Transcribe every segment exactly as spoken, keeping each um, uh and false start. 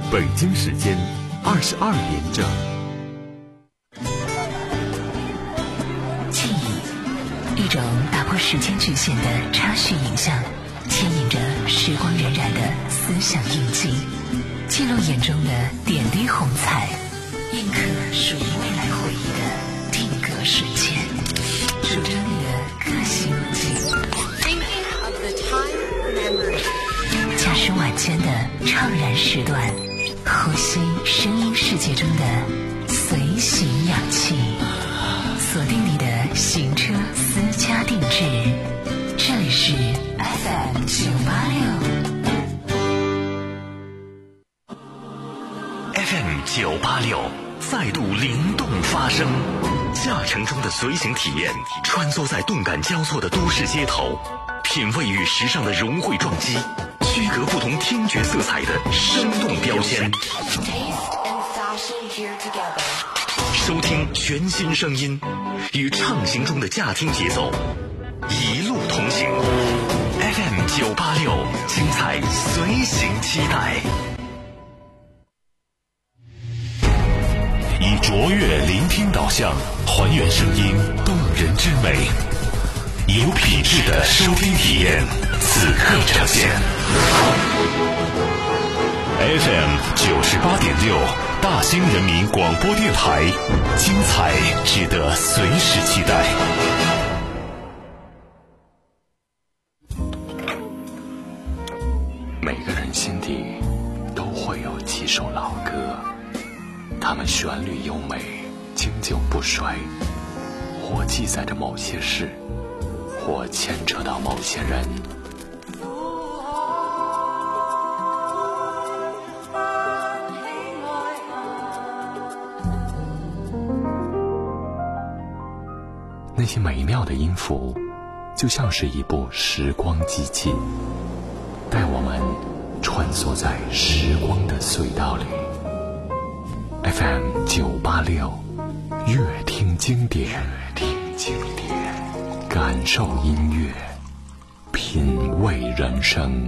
北京时间二十二点整。 记忆，一种打破时间局限的插叙影像，牵引着时光荏苒的思想印记，记录眼中的点滴红彩，印刻属于未来回忆的定格瞬间，数着你的个性记忆。驾驶晚间的怅然时段，呼吸声音世界中的随行氧气，锁定你的行车私家定制，这里是 F M 九八六 F M 九八六再度灵动发声，驾乘中的随行体验，穿梭在动感交错的都市街头，品味与时尚的融汇撞击，区隔不同听觉色彩的生动标签，收听全新声音，与畅行中的驾听节奏一路同行。 F M 九八六，精彩随行期待。 以卓越聆听导向，还原声音动人之美，有品质的收听体验，此刻呈现。F M 九十八点六，大兴人民广播电台，精彩值得随时期待。 每个人心底都会有几首老歌，它们旋律优美，经久不衰，或记载着某些事，或牵扯到某些人。那些美妙的音符，就像是一部时光机器，带我们穿梭在时光的隧道里。F M 九八六，乐听经典，乐听经典，感受音乐，品味人生。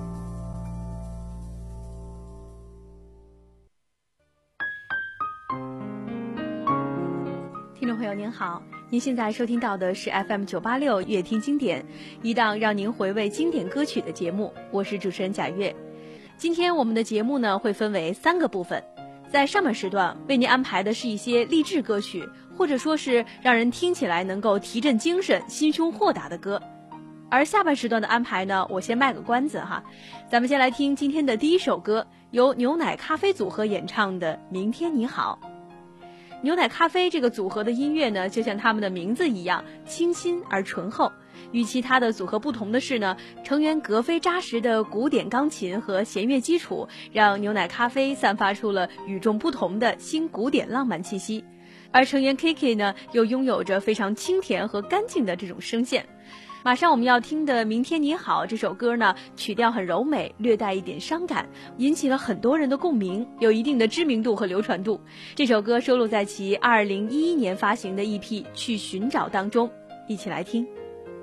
听众朋友您好，您现在收听到的是 F M 九八六乐听经典，一档让您回味经典歌曲的节目，我是主持人贾月。今天我们的节目呢会分为三个部分，在上半时段为您安排的是一些励志歌曲，或者说是让人听起来能够提振精神、心胸豁达的歌。而下半时段的安排呢，我先卖个关子哈，咱们先来听今天的第一首歌，由牛奶咖啡组合演唱的《明天你好》。牛奶咖啡这个组合的音乐呢，就像他们的名字一样，清新而醇厚。与其他的组合不同的是呢，成员格非扎实的古典钢琴和弦乐基础，让牛奶咖啡散发出了与众不同的新古典浪漫气息。而成员 K K 呢，又拥有着非常清甜和干净的这种声线。马上我们要听的《明天你好》这首歌呢，曲调很柔美，略带一点伤感，引起了很多人的共鸣，有一定的知名度和流传度。这首歌收录在其二零一一年发行的 E P《去寻找》当中，一起来听。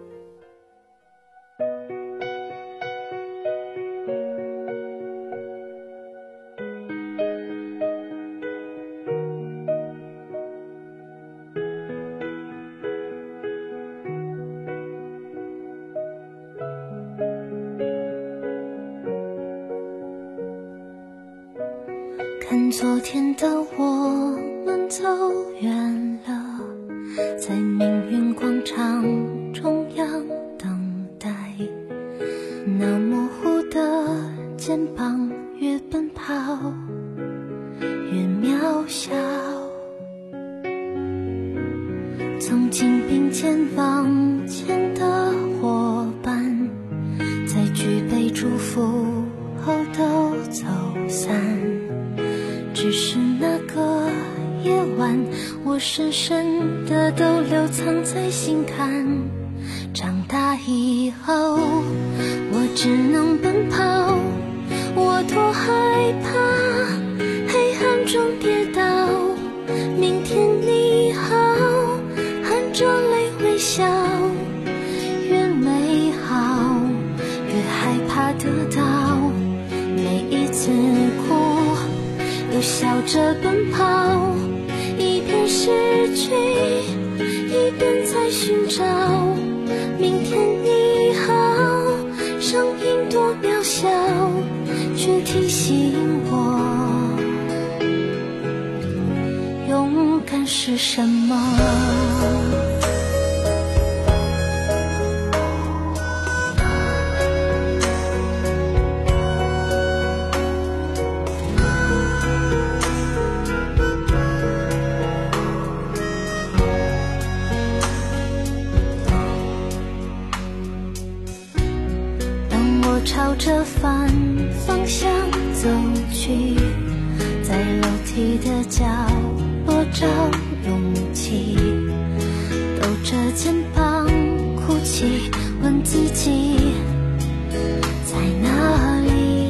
看昨天的我们走远了，在命运广场中央等待，那模糊的肩膀越奔跑越渺小，曾经并肩往前的伙伴，在举杯祝福后都走散，只是那个夜晚，我深深的都留藏在心坎。长大以后，我只能奔跑，我多害怕黑暗中跌倒。明天你好，含着泪微笑，越美好越害怕得到，每一次哭着奔跑，一边失去，一边在寻找明天你好。声音多渺小，却提醒我，勇敢是什么。朝着反方向走去，在楼梯的角落找勇气，抖着肩膀哭泣，问自己在哪里。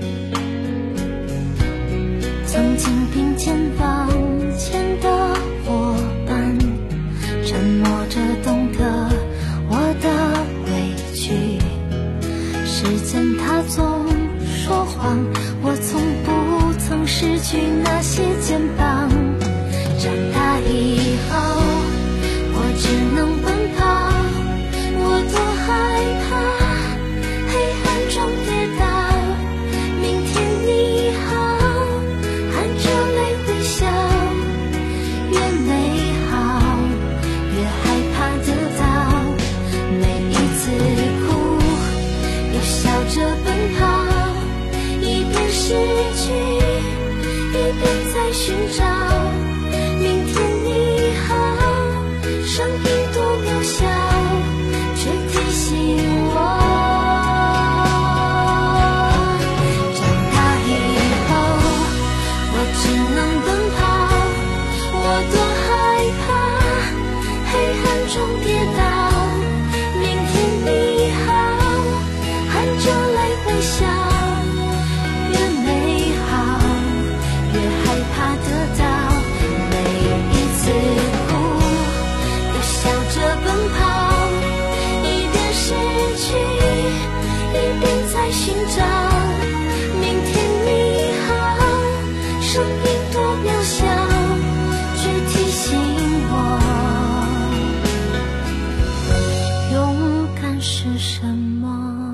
曾经并肩往前的伙伴，沉默着懂得我的委屈。时间它总说谎，我从不曾失去那些肩膀。长大以后，我只能奔跑，我多害怕黑暗中跌倒。明天你好，含着泪微笑，越美好越害怕得到。每一次哭笑着奔跑，一边失去，一边在寻找明天你好。声音多渺小，却提醒我，长大以后我只能奔跑，我多害怕黑暗中跌倒。明天你好，含着泪微笑，越美好越害怕得到。每一次哭又笑着奔跑，一边失去，一边在寻找明天你好。声音多渺小，却提醒我，勇敢是什么。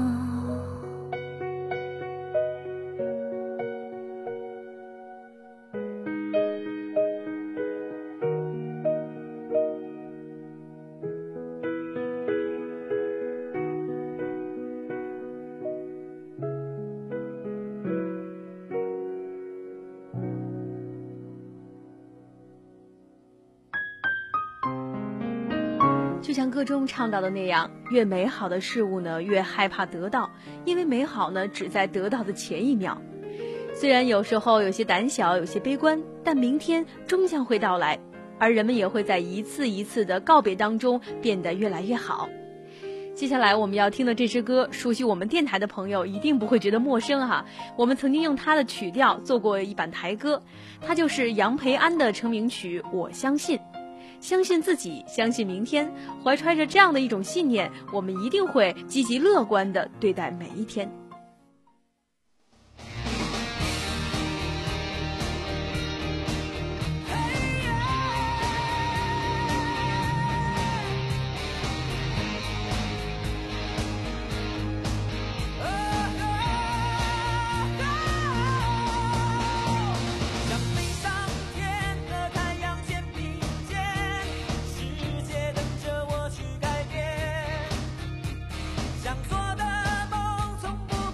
就像歌中唱到的那样，越美好的事物呢，越害怕得到，因为美好呢，只在得到的前一秒。虽然有时候有些胆小，有些悲观，但明天终将会到来，而人们也会在一次一次的告别当中变得越来越好。接下来我们要听的这支歌，熟悉我们电台的朋友一定不会觉得陌生哈。我们曾经用它的曲调做过一版台歌，它就是杨培安的成名曲《我相信》。相信自己，相信明天，怀揣着这样的一种信念，我们一定会积极乐观地对待每一天。 想做的梦从不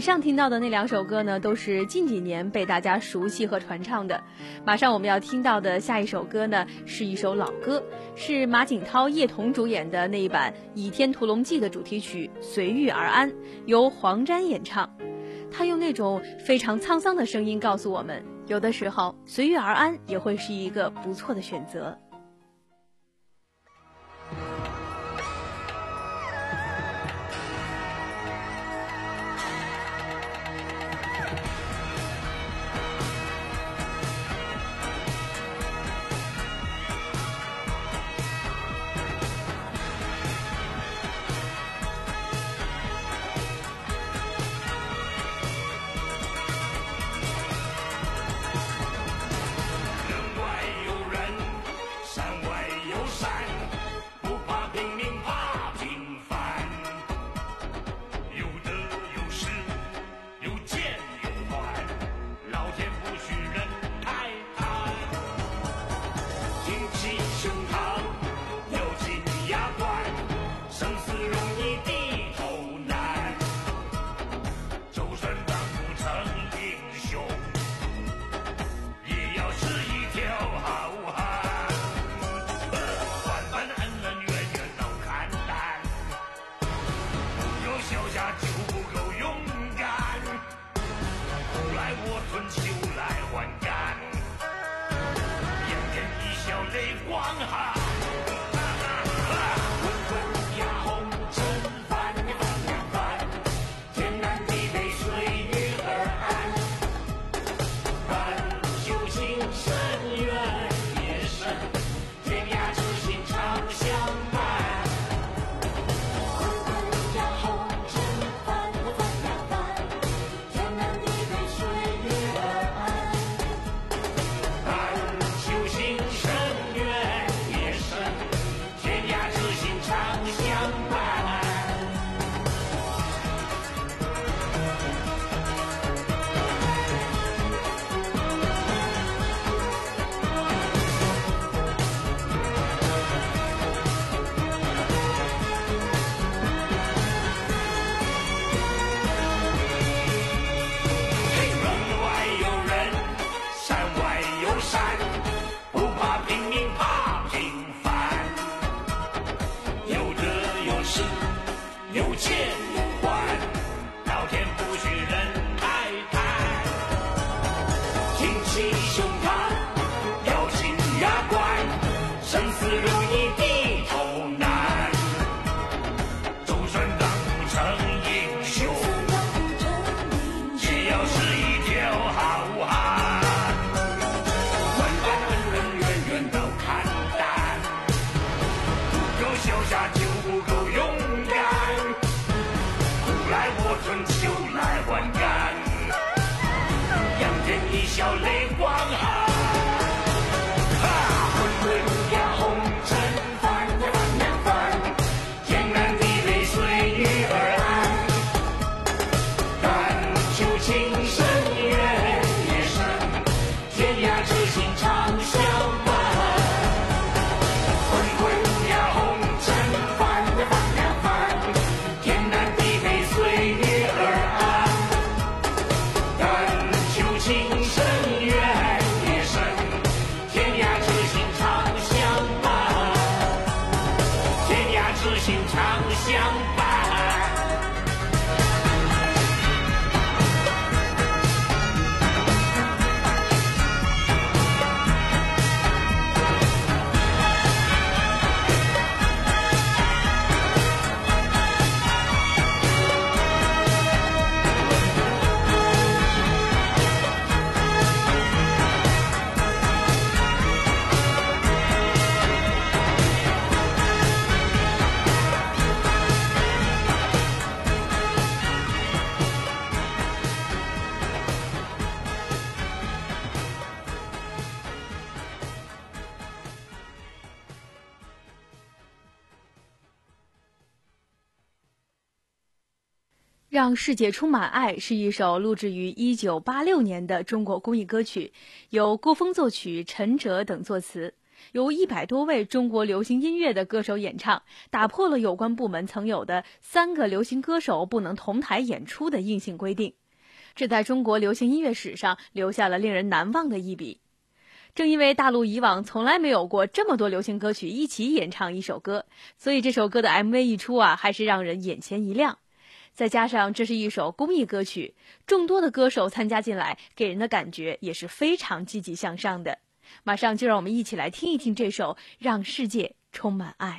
上听到的那两首歌呢，都是近几年被大家熟悉和传唱的。马上我们要听到的下一首歌呢，是一首老歌，是马景涛、叶童主演的那一版《倚天屠龙记》的主题曲《随遇而安》，由黄沾演唱。他用那种非常沧桑的声音告诉我们，有的时候随遇而安也会是一个不错的选择。让世界充满爱是一首录制于一九八六年的中国公益歌曲，由郭峰作曲，陈哲等作词。 由一百多位中国流行音乐的歌手演唱，打破了有关部门曾有的三个流行歌手不能同台演出的硬性规定，这在中国流行音乐史上留下了令人难忘的一笔。正因为大陆以往从来没有过这么多流行歌曲一起演唱一首歌，所以这首歌的 M V 一出啊，还是让人眼前一亮。再加上这是一首公益歌曲，众多的歌手参加进来，给人的感觉也是非常积极向上的。马上就让我们一起来听一听这首《让世界充满爱》。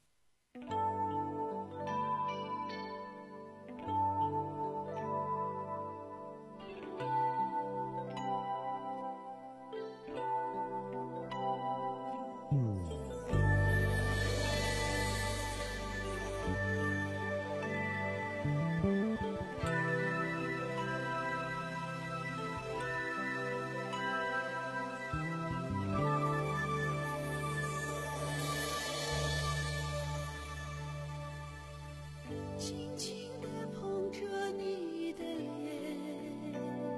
轻轻地碰着你的脸，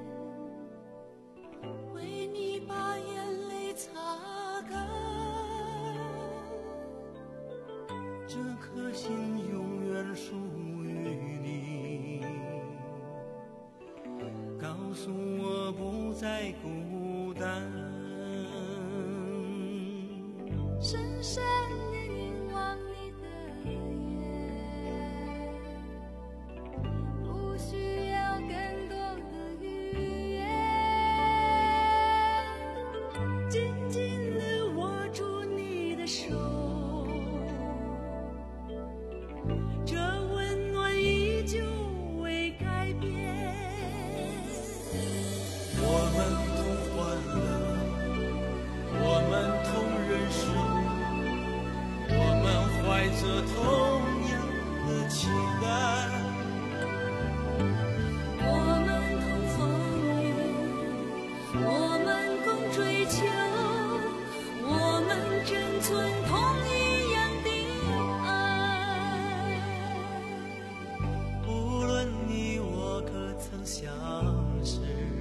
为你把眼泪擦干，这颗心永远属于你，告诉我不再孤单，深深地凝望你的这同样的期待，我们共风雨，我们共追求，我们珍存同一样的爱。无论你我可曾相识，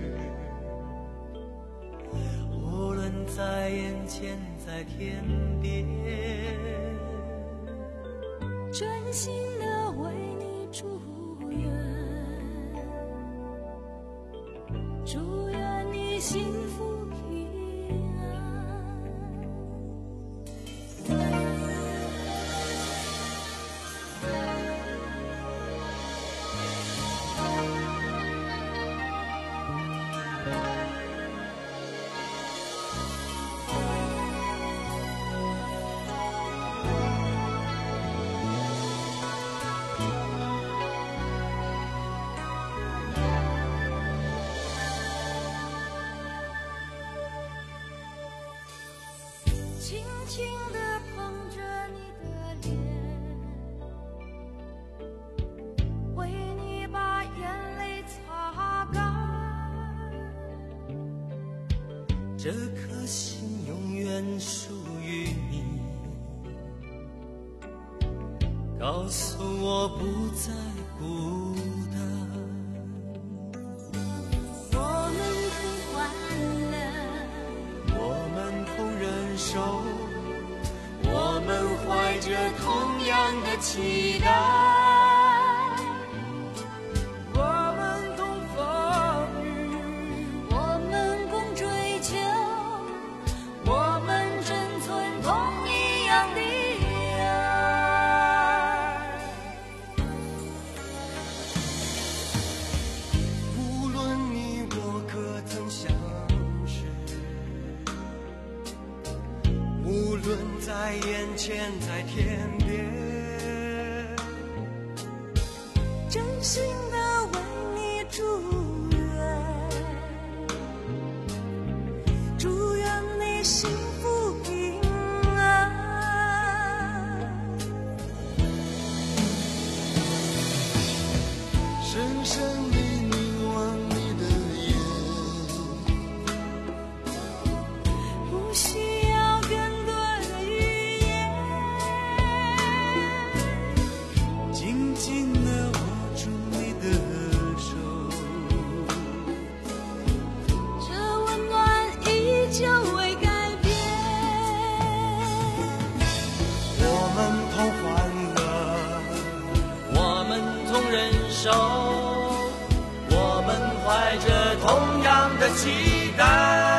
无论在眼前在天边，真心的为你祝愿，祝愿你幸福平安。轻轻地碰着你的脸，为你把眼泪擦干，这颗心永远属于你，告诉我不再孤单。我们同欢乐，我们同忍受，我们怀着同样的期待，我们共风雨，我们共追求，我们珍存同一样的爱。无论你我可曾相识，无论在眼前在天边，真心的为你祝愿，祝愿你幸福平安，深深地凝望你的眼，不需要更多的语言，紧紧地握住你的手，这温暖依旧未改变。 人手，我们怀着同样的期待。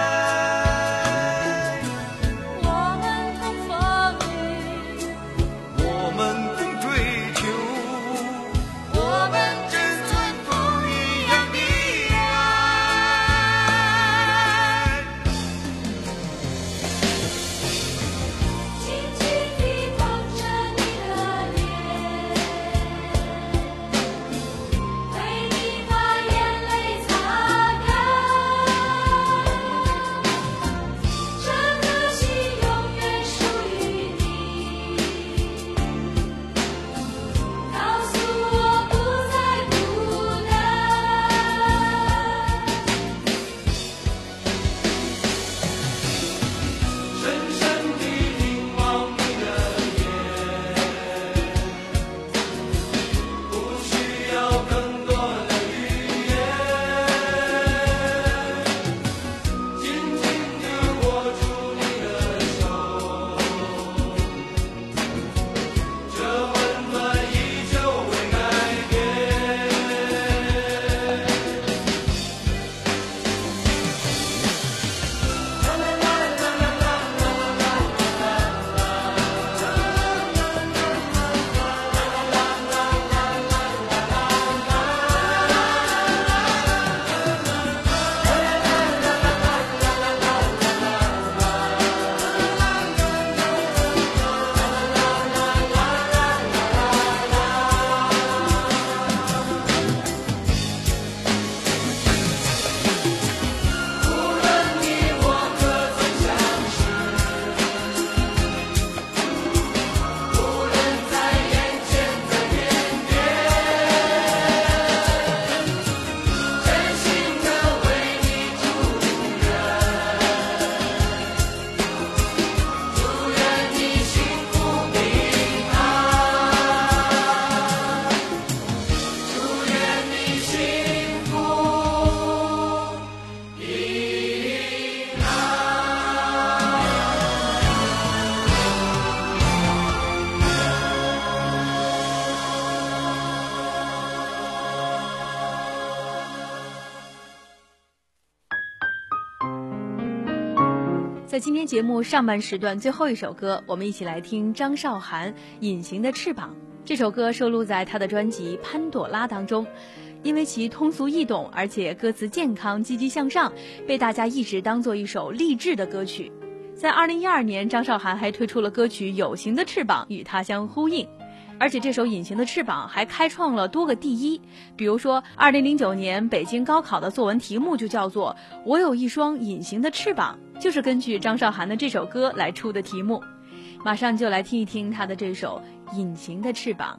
在今天节目上半时段最后一首歌，我们一起来听张韶涵《隐形的翅膀》。这首歌收录在她的专辑《潘朵拉》当中，因为其通俗易懂，而且歌词健康、积极向上，被大家一直当作一首励志的歌曲。在二零一二年，张韶涵还推出了歌曲《有形的翅膀》与它相呼应。而且这首《隐形的翅膀》还开创了多个第一，比如说二零零九年北京高考的作文题目就叫做《我有一双隐形的翅膀》，就是根据张韶涵的这首歌来出的题目。马上就来听一听她的这首《隐形的翅膀》。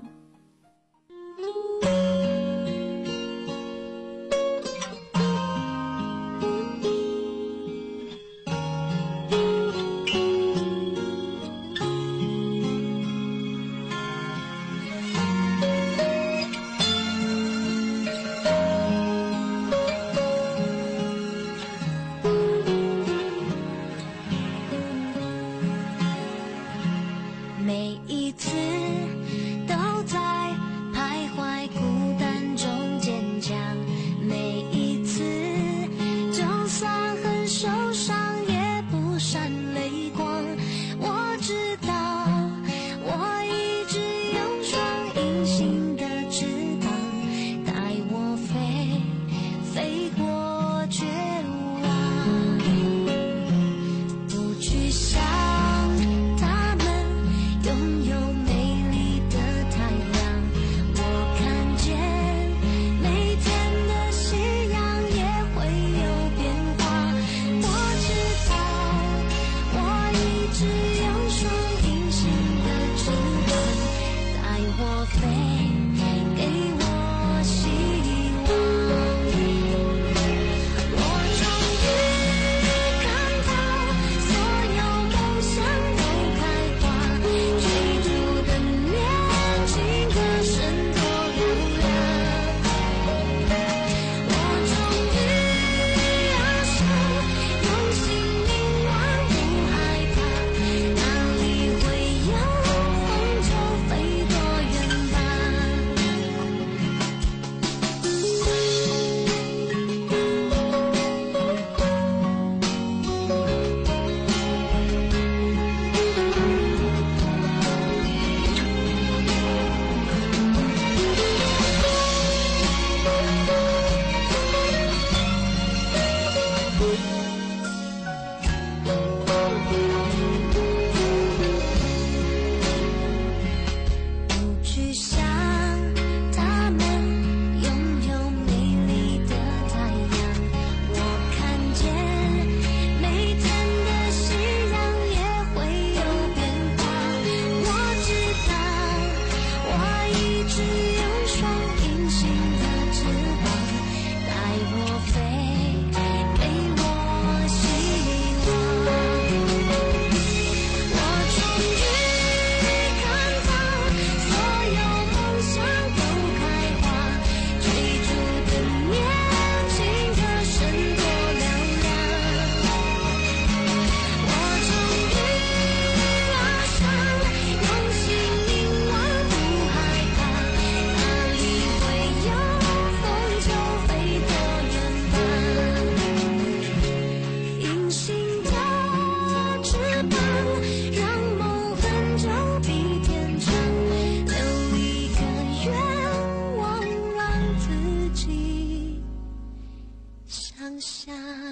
每一次都在徘徊孤单中坚强，每一次就算很受伤也不闪泪光。我知道我一直有双隐形的翅膀，带我飞飞过绝望，不去想风就飞多远吧。 只有双隐形的翅膀，带我飞，给我希望。我终于看到，所有梦想都开花，追逐的年轻的身多嘹亮。我终于翱翔，用心凝望，不害怕，哪里会有风就飞多远吧。隐形的翅膀，让梦很久比天长，留一个愿望，让自己想象。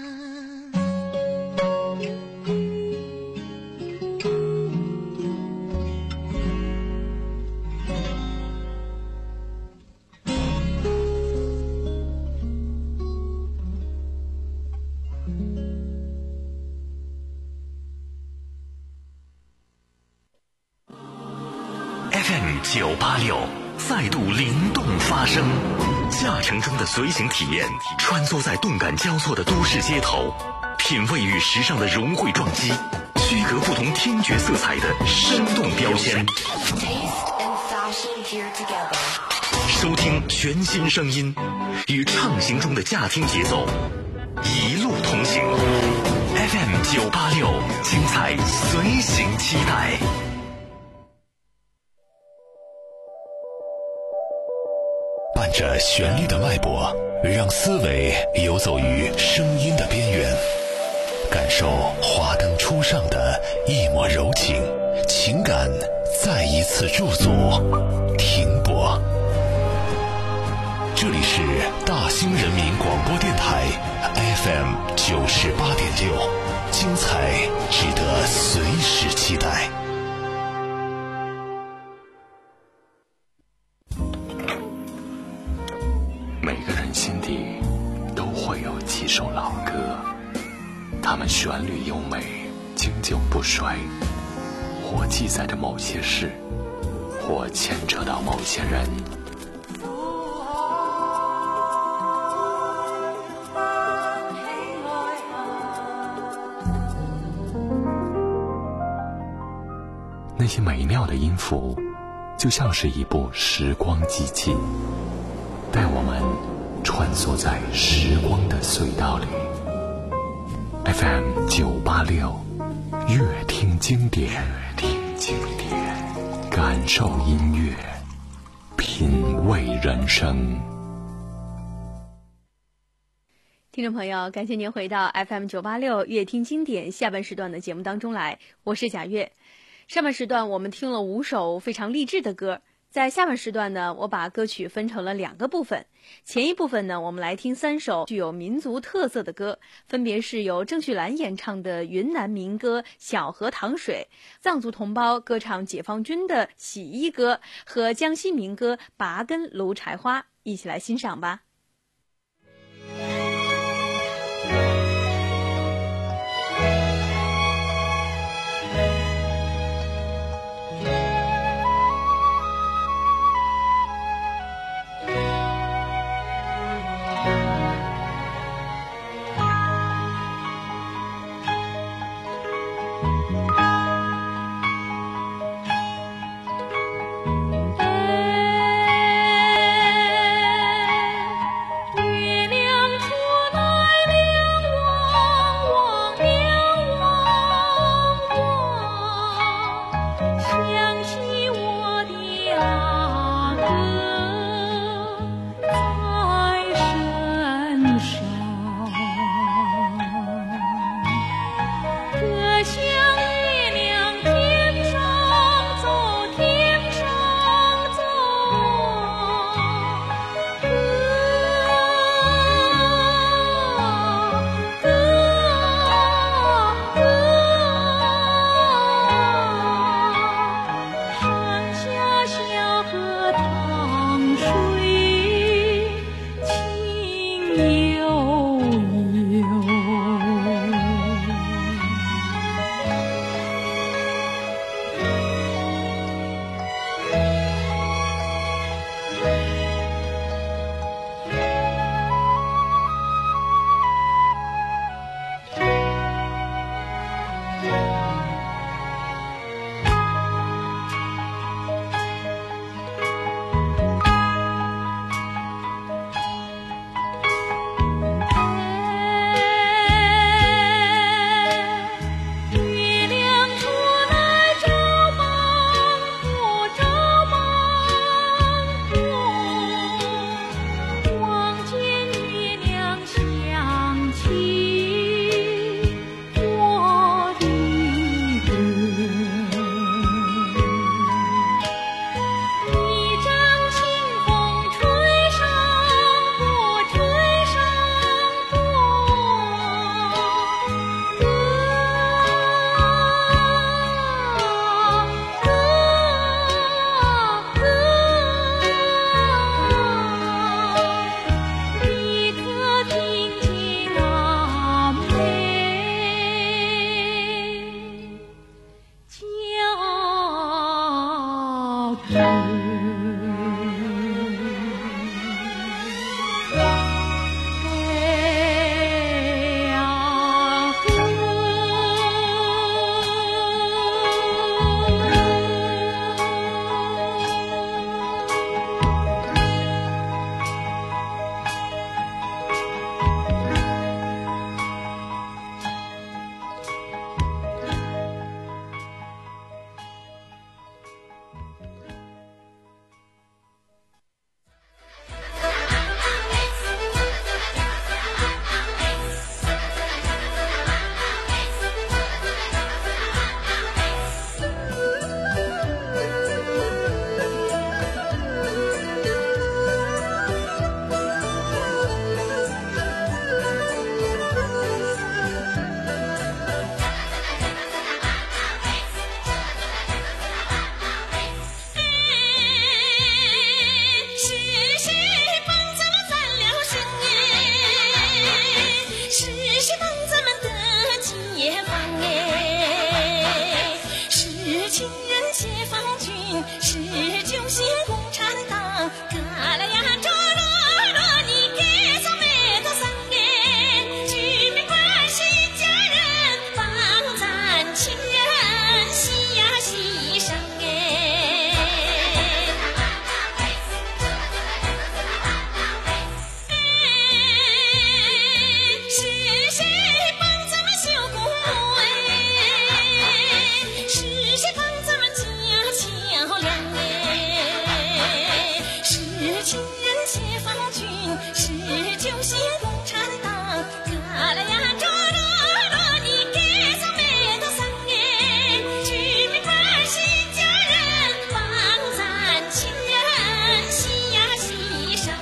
F M 九八六再度灵动发声，驾乘中的随行体验，穿梭在动感交错的都市街头，品味与时尚的融汇撞击，区隔不同听觉色彩的生动标签。收听全新声音，与畅行中的驾听节奏，一路同行。F M 九八六，精彩随行期待。 伴着旋律的脉搏，让思维游走于声音的边缘，感受华灯初上的一抹柔情，情感再一次驻足停泊。这里是大兴人民广播电台 F M 九十八点六，精彩值得随时期待。 每个人心底都会有几首老歌，它们旋律优美，经久不衰，或记载着某些事，或牵扯到某些人。那些美妙的音符，就像是一部时光机器，带我们穿梭在时光的隧道里。 F M 九八六，乐听经典，乐听经典，感受音乐，品味人生。 听众朋友，感谢您回到 F M 九八六乐听经典下半时段的节目当中来，我是贾月。上半时段我们听了五首非常励志的歌，在下半时段呢，我把歌曲分成了两个部分。前一部分呢，我们来听三首具有民族特色的歌，分别是由郑绪岚演唱的云南民歌《小河淌水》，藏族同胞歌唱解放军的洗衣歌和江西民歌《拔根芦柴花》，一起来欣赏吧。 情人解放军，十九届共产党，呀啦呀啦啦啦，你给咱们的三年，居民百姓家人帮咱情人喜呀喜上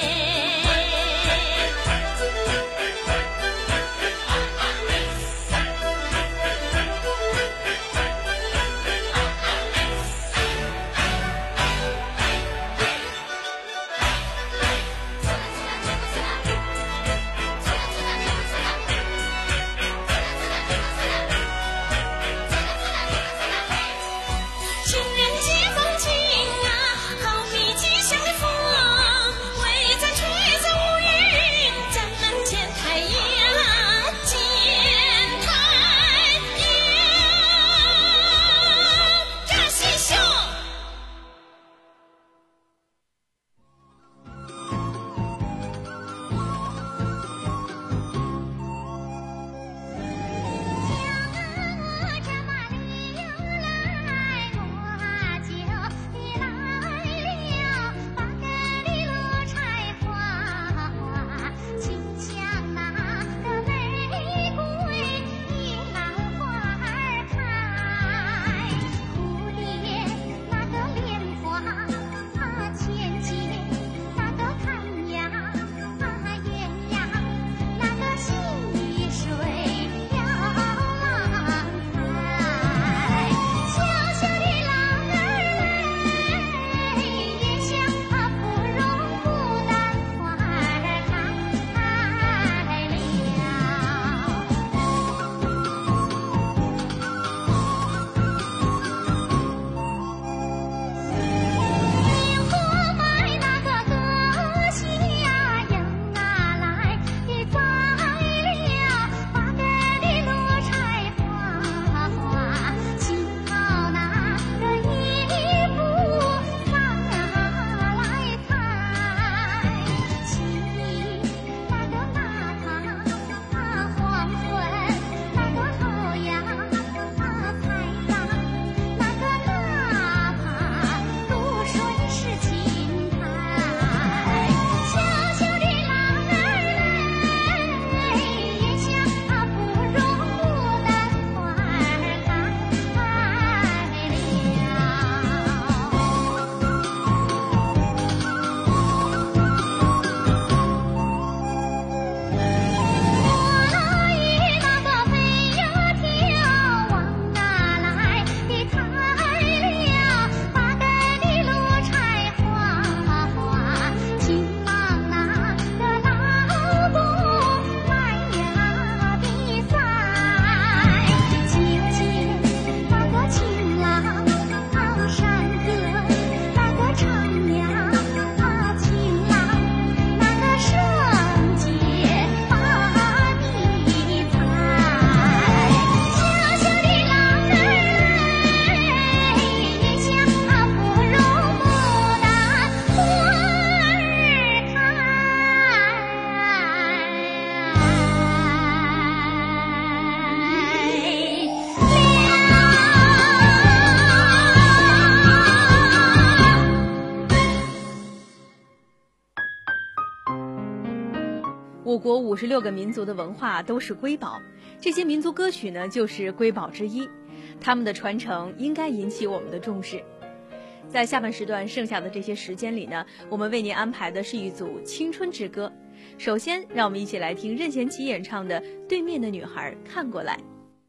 我国五十六个民族的文化都是瑰宝，这些民族歌曲呢就是瑰宝之一，他们的传承应该引起我们的重视。在下半时段剩下的这些时间里呢，我们为您安排的是一组青春之歌。首先，让我们一起来听任贤齐演唱的《对面的女孩看过来》。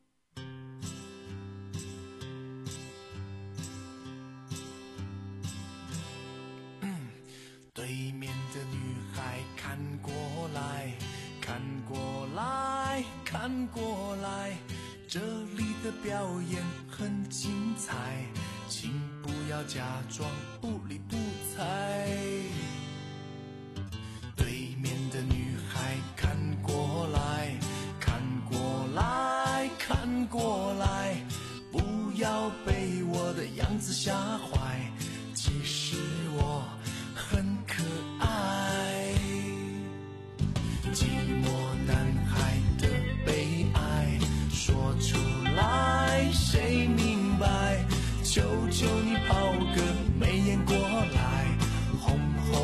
对面的女孩看过来，看过来，看过来，这里的表演很精彩，请不要假装不理不睬。对面的女孩看过来，看过来，看过来，不要被我的样子吓坏，其实我很可爱。寂寞男孩的悲哀说出来谁明白，求求你抛个媚眼过来，哄哄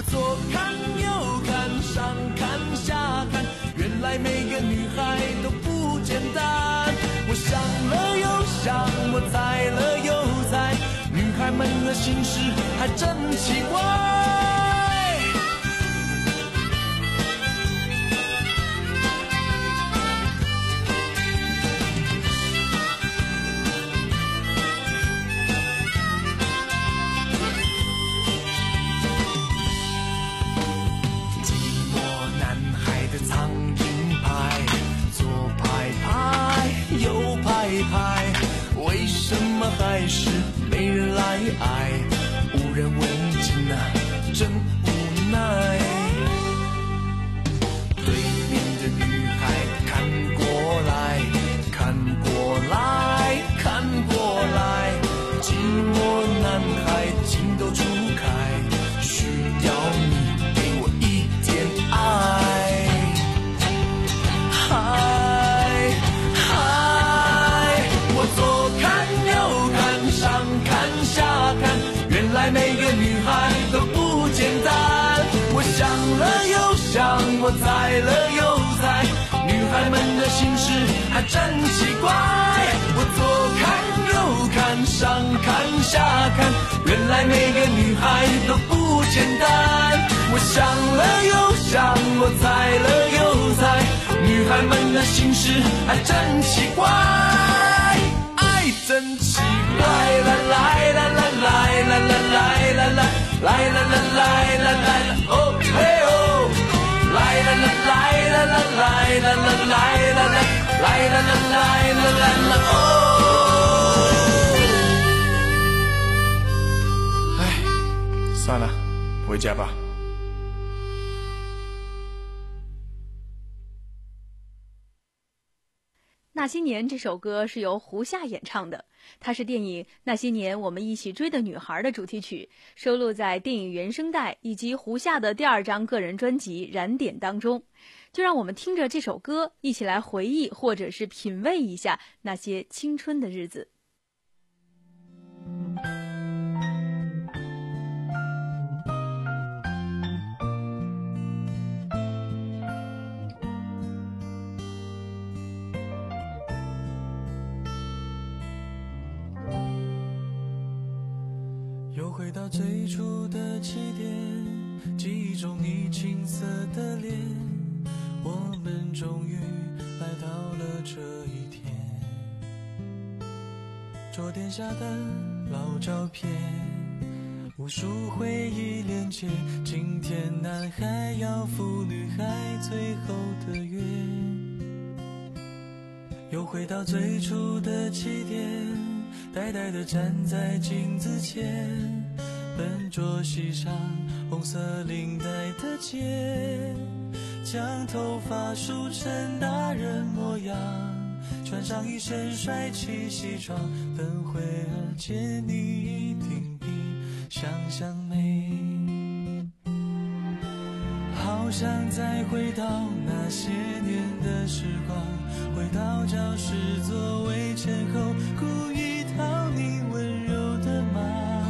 左看右看，上看下看，原来每个女孩都不简单。我想了又想，我猜了又猜，女孩们的心事还真奇怪。为什么还是没人来爱？无人问津啊，真无奈。对面的女孩看过来，看过来，看过来，寂寞男孩情窦初开，需要你给我一点爱。嗨每个女孩都不简单，我想了又想，我猜了又猜，女孩们的心事还真奇怪。我左看右看，上看下看，原来每个女孩都不简单。我想了又想，我猜了又猜，女孩们的心事还真奇怪。爱真奇怪，啦啦啦啦啦啦啦啦啦啦，来啦啦来啦来啦，哦嘿哦，来啦啦来啦啦来啦啦来啦啦，来啦啦来啦啦啦哦。哎，算了，回家吧。 那些年这首歌是由胡夏演唱的，它是电影《那些年我们一起追的女孩》的主题曲，收录在电影原声带以及胡夏的第二张个人专辑《燃点》当中。就让我们听着这首歌，一起来回忆或者是品味一下那些青春的日子。 又回到最初的起点，记忆中你青涩的脸，我们终于来到了这一天。桌垫下的老照片，无数回忆连接，今天男孩要赴女孩最后的约。又回到最初的起点，呆呆地站在镜子前，笨拙系上红色领带的结，将头发梳成大人模样，穿上一身帅气西装，等会儿见你一定比想象美。好想再回到那些年的时光，回到教室座位前后，故意讨你温柔的骂，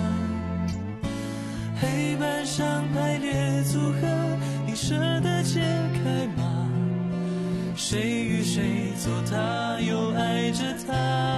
黑板上排列组合，你舍得解开吗？谁与谁做他又爱着他，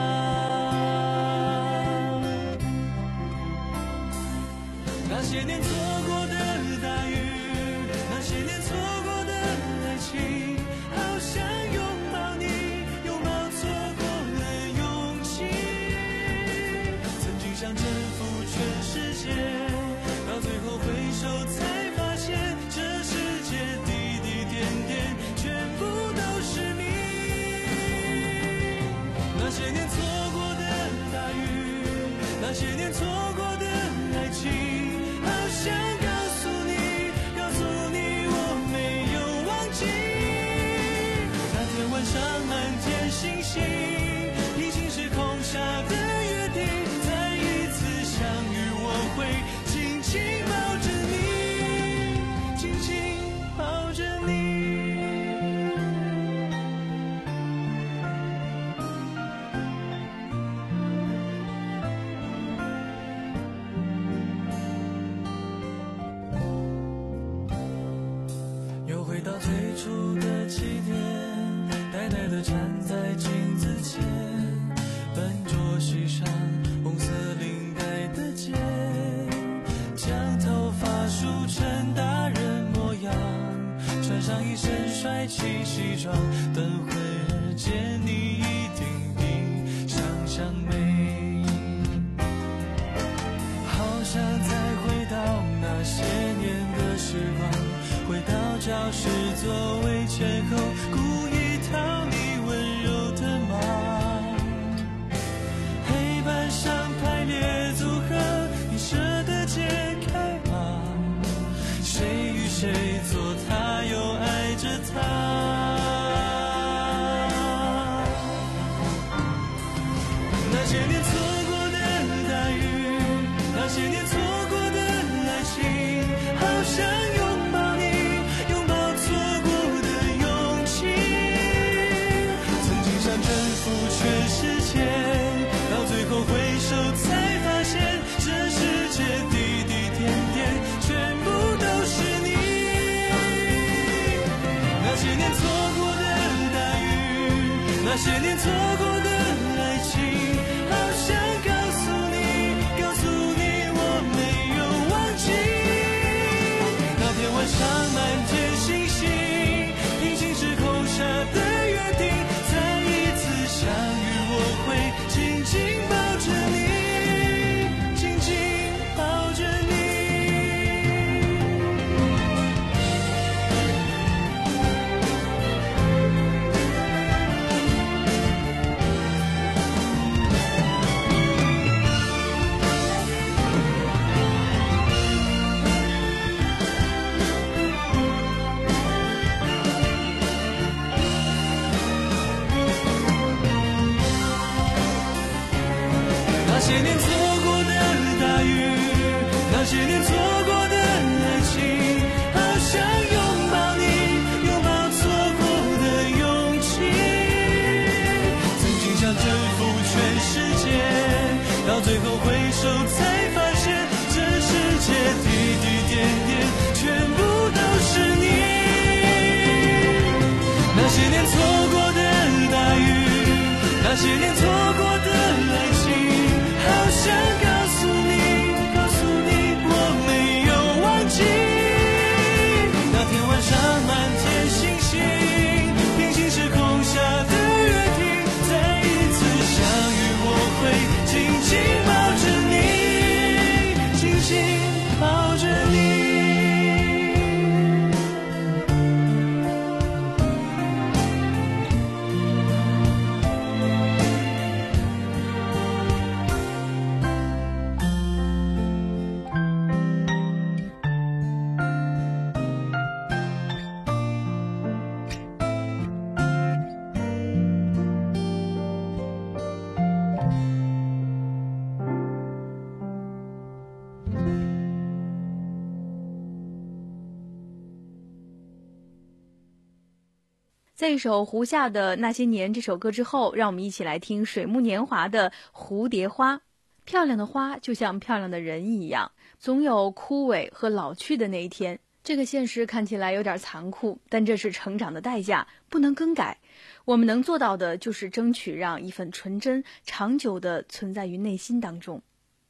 那些年错过的大雨，那些年错过的爱情，好想拥抱你，拥抱错过的勇气。曾经想征服全世界，到最后回首才发现，这世界滴滴点点全部都是你。那些年错过的大雨，那些年错过的爱情，好想告诉你，告诉你我没有忘记。那天晚上满天星星，已经是空下的约定，再一次相遇我会紧紧抱着你，紧紧抱着你。 最初的起点，呆呆地站在镜子前，笨拙系上红色领带的结，将头发梳成大人模样，穿上一身帅气西装，等会儿见你一定比想象美。好想再回到那些年的时光，回到教室座位前后，故意讨你温柔的忙。黑板上排列组合，你舍得解开吗？谁与谁做他，又爱着他。那些年错过的大雨，那些年错过的爱情，好想拥抱你，拥抱错过的勇气。曾经想征服全世界，到最后回首才发现，这世界滴滴点点全部都是你。那些年错过的大雨，那些年错过的爱情，好想告诉你，告诉你我没有忘记。那天晚上满天星星，平行时空下的约定，再一次相遇我会紧紧抱着你，紧紧抱着你。那些年错过的大雨，那些年错过的爱情，好想拥抱你，拥抱错过的勇气。曾经想征服全世界，到最后回首才发现，这世界滴滴点点全部都是你。那些年错过的大雨，那些年错过的爱情，好想告诉你，告诉你我没有忘记。那天晚上满天星星，平行时空下的约定，再一次相遇我会紧紧抱着你，紧紧抱着你。 在一首胡夏的《那些年》这首歌之后，让我们一起来听水木年华的《蝴蝶花》。漂亮的花就像漂亮的人一样，总有枯萎和老去的那一天。这个现实看起来有点残酷，但这是成长的代价，不能更改。我们能做到的就是争取让一份纯真长久地存在于内心当中。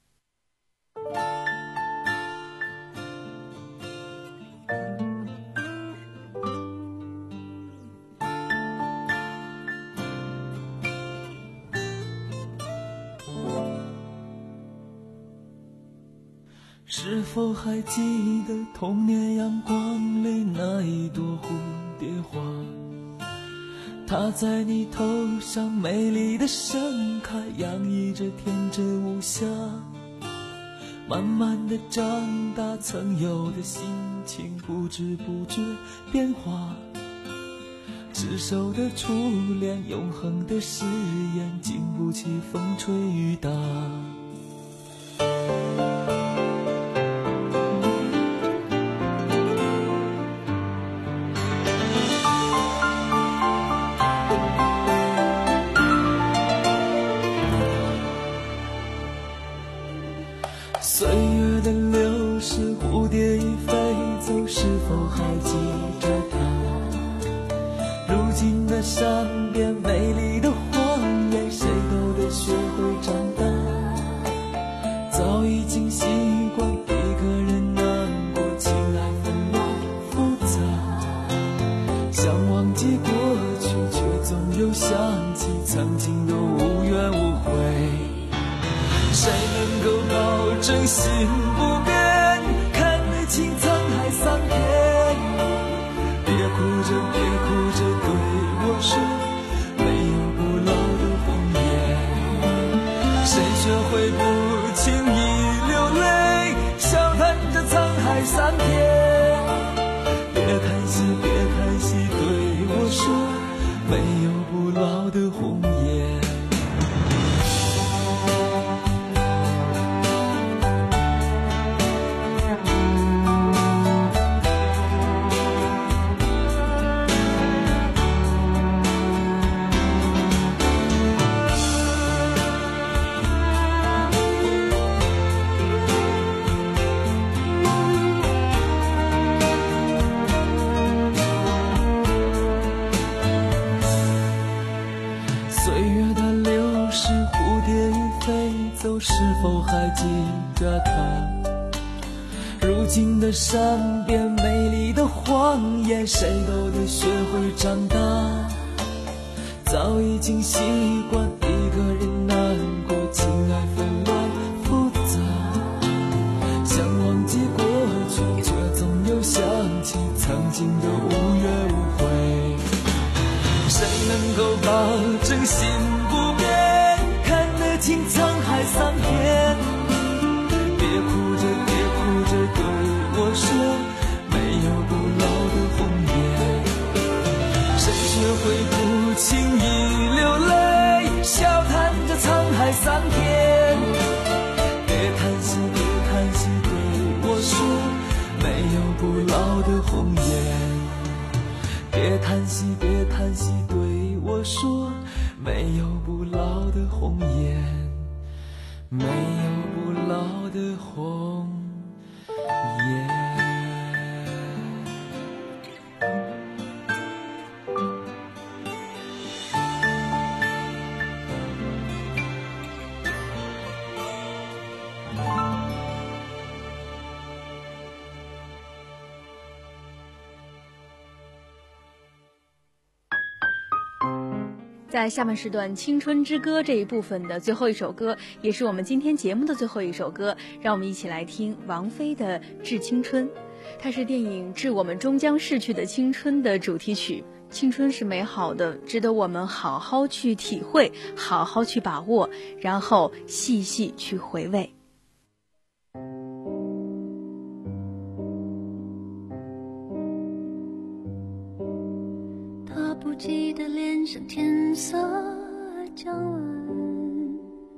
是否还记得童年阳光里那一朵蝴蝶花？它在你头上美丽的盛开，洋溢着天真无瑕。慢慢的长大，曾有的心情不知不觉变化。执手的初恋，永恒的誓言，经不起风吹雨打。岁月的流逝，蝴蝶已飞走，是否还记着它？ 正心不变，看得清沧海桑田。别哭着别哭着对我说，没有不老的红颜。谁学会不轻易流泪，笑谈着沧海桑田。别叹息别叹息对我说，没有不老的红颜。是否还记着他？如今的善变，美丽的谎言，谁都得学会长大。早已经习惯一个人难过，情爱纷乱复杂。想忘记过去，却总又想起曾经的无怨无悔。谁能够保证心不变，看得清沧海桑田？别哭着别哭着对我说，没有不老的红颜。谁学会不轻易流泪，笑谈着沧海桑田？别叹息别叹息对我说，没有不老的红颜。别叹息别叹息对我说，没有不老的红颜，没有不老的红颜。 在下半时段青春之歌这一部分的最后一首歌，也是我们今天节目的最后一首歌，让我们一起来听王菲的《致青春》。它是电影《致我们终将逝去的青春》的主题曲。青春是美好的，值得我们好好去体会，好好去把握，然后细细去回味。 他不记得脸上天色将晚，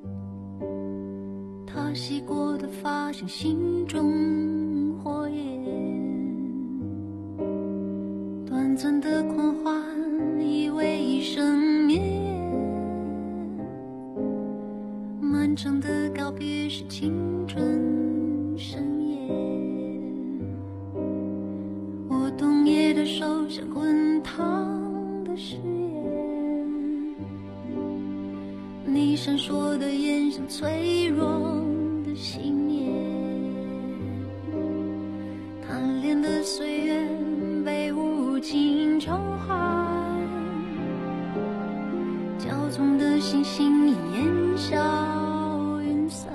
他洗过的发像心中火焰，短暂的狂欢以为一生绵延，漫长的告别是青春盛宴。我冬夜的手像滚烫的誓言，你闪烁的眼像脆弱的信念，贪恋的岁月被无情召唤，骄纵的星星烟消云散。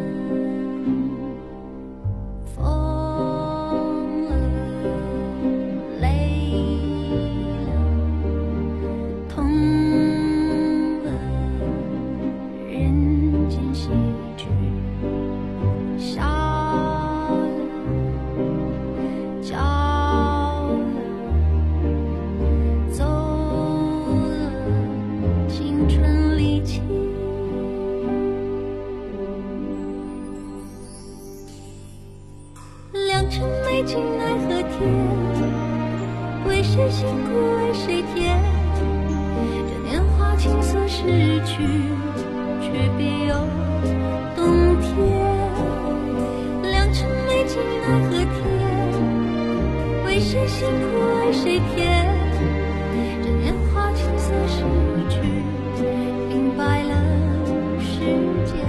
谁辛苦为谁甜？这年华青涩逝去，却别有冬天。良辰美景奈何天？为谁辛苦为谁甜？这年华青涩逝去，明白了世间。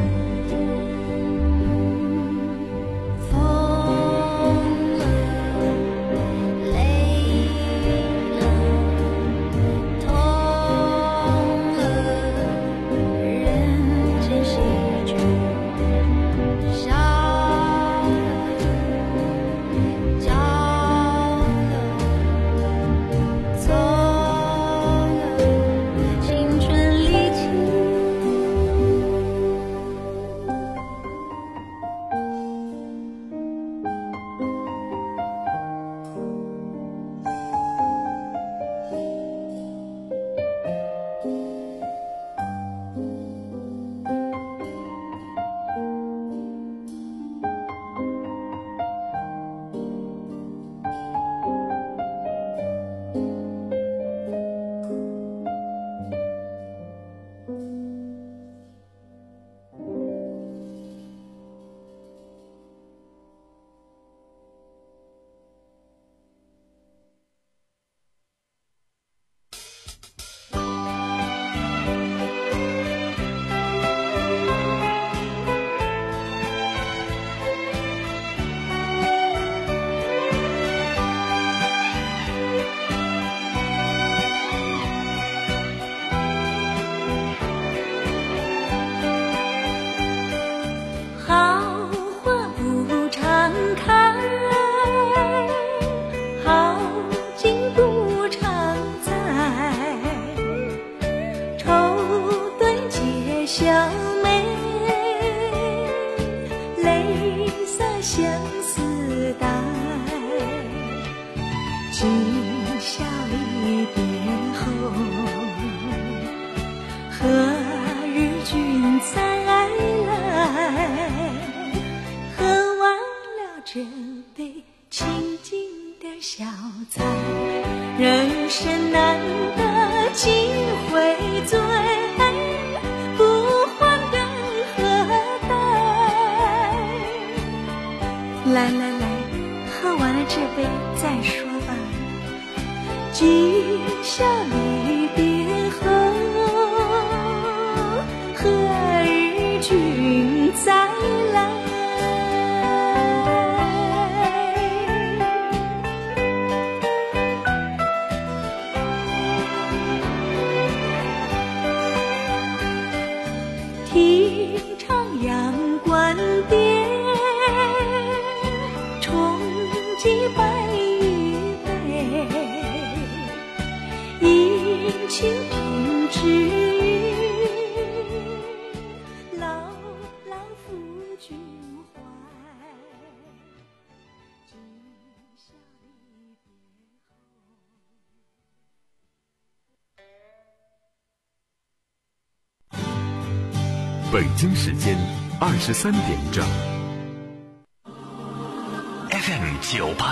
小妹，泪洒相思带，今宵离别后，何日君再来？喝完了这杯清静的小菜，人生难得几回醉，不还更何待？来来来，喝完了这杯再说吧。今宵离别后，何日君再来？题徜阳关边，重寄白玉杯，饮清平之语，牢牢付君怀。今宵离别后。 北京时间二十三点整。 F M 九八。